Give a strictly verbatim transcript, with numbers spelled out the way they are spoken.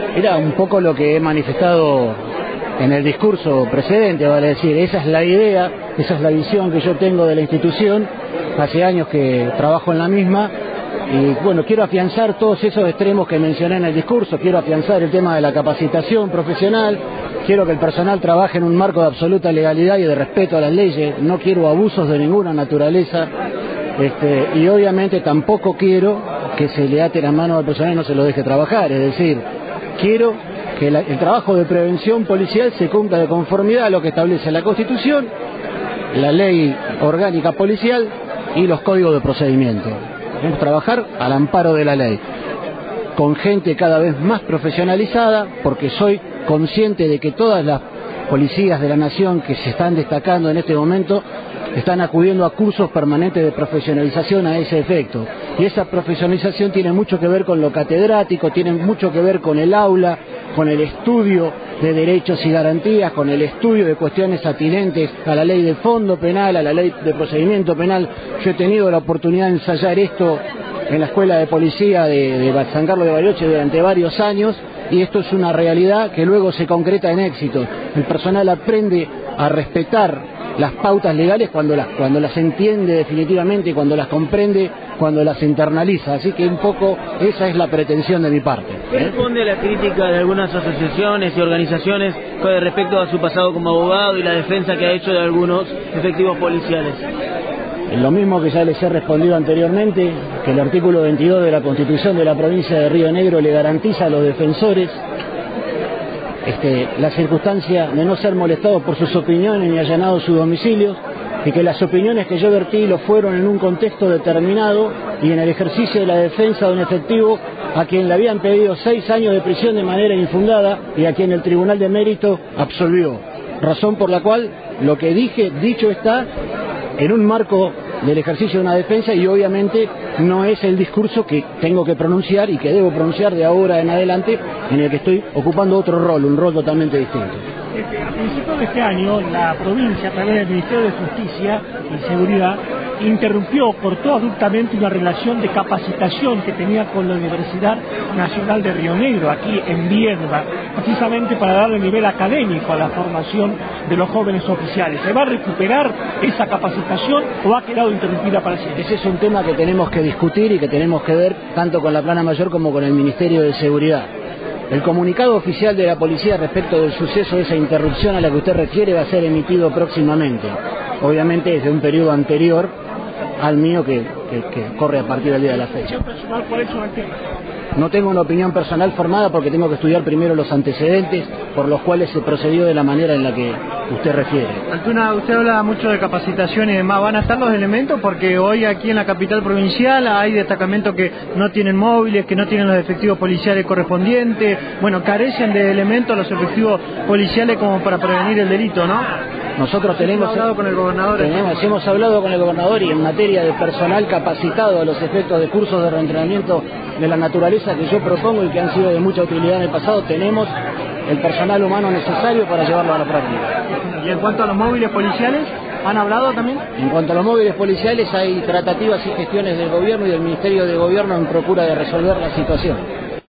Era un poco lo que he manifestado en el discurso precedente, vale decir, esa es la idea, esa es la visión que yo tengo de la institución, hace años que trabajo en la misma, y bueno, quiero afianzar todos esos extremos que mencioné en el discurso, quiero afianzar el tema de la capacitación profesional, quiero que el personal trabaje en un marco de absoluta legalidad y de respeto a las leyes, no quiero abusos de ninguna naturaleza, este, y obviamente tampoco quiero que se le ate la mano al personal y no se lo deje trabajar, es decir, quiero que la, el trabajo de prevención policial se cumpla de conformidad a lo que establece la Constitución, la ley orgánica policial y los códigos de procedimiento. Debemos trabajar al amparo de la ley, con gente cada vez más profesionalizada, porque soy consciente de que todas las policías de la nación que se están destacando en este momento están acudiendo a cursos permanentes de profesionalización a ese efecto. Y esa profesionalización tiene mucho que ver con lo catedrático, tiene mucho que ver con el aula, con el estudio de derechos y garantías, con el estudio de cuestiones atinentes a la ley de fondo penal, a la ley de procedimiento penal. Yo he tenido la oportunidad de ensayar esto en la escuela de policía de, de San Carlos de Bariloche durante varios años, y esto es una realidad que luego se concreta en éxito. El personal aprende a respetar las pautas legales cuando las, cuando las entiende definitivamente y cuando las comprende, cuando las internaliza. Así que un poco esa es la pretensión de mi parte. ¿Qué responde a la crítica de algunas asociaciones y organizaciones con respecto a su pasado como abogado y la defensa que ha hecho de algunos efectivos policiales? Lo mismo que ya les he respondido anteriormente, que el artículo veintidós de la Constitución de la provincia de Río Negro le garantiza a los defensores Este, la circunstancia de no ser molestados por sus opiniones ni allanados sus domicilios, y que las opiniones que yo vertí lo fueron en un contexto determinado y en el ejercicio de la defensa de un efectivo a quien le habían pedido seis años de prisión de manera infundada y a quien el Tribunal de Mérito absolvió. Razón por la cual lo que dije, dicho está, en un marco del ejercicio de una defensa, y obviamente no es el discurso que tengo que pronunciar y que debo pronunciar de ahora en adelante, en el que estoy ocupando otro rol, un rol totalmente distinto. Este, a principios de este año, la provincia, a través del Ministerio de Justicia y Seguridad, interrumpió, cortó abruptamente una relación de capacitación que tenía con la Universidad Nacional de Río Negro, aquí en Viedma, precisamente para darle nivel académico a la formación de los jóvenes oficiales. ¿Se va a recuperar esa capacitación o ha quedado interrumpida para siempre? Ese es un tema que tenemos que discutir y que tenemos que ver tanto con la Plana Mayor como con el Ministerio de Seguridad. El comunicado oficial de la policía respecto del suceso de esa interrupción a la que usted refiere va a ser emitido próximamente. Obviamente es de un periodo anterior al mío que, que, que corre a partir del día de la fecha. Personal, ¿cuál es su tema? No tengo una opinión personal formada porque tengo que estudiar primero los antecedentes por los cuales se procedió de la manera en la que usted refiere. Altuna, usted habla mucho de capacitación y demás. ¿Van a estar los elementos? Porque hoy aquí en la capital provincial hay destacamentos que no tienen móviles, que no tienen los efectivos policiales correspondientes. Bueno, carecen de elementos los efectivos policiales como para prevenir el delito, ¿no? Nosotros tenemos, hablado con el gobernador, tenemos hemos hablado con el gobernador, y en materia de personal capacitado a los efectos de cursos de reentrenamiento de la naturaleza que yo propongo y que han sido de mucha utilidad en el pasado, tenemos el personal humano necesario para llevarlo a la práctica. ¿Y en cuanto a los móviles policiales, han hablado también? En cuanto a los móviles policiales, hay tratativas y gestiones del gobierno y del Ministerio de Gobierno en procura de resolver la situación.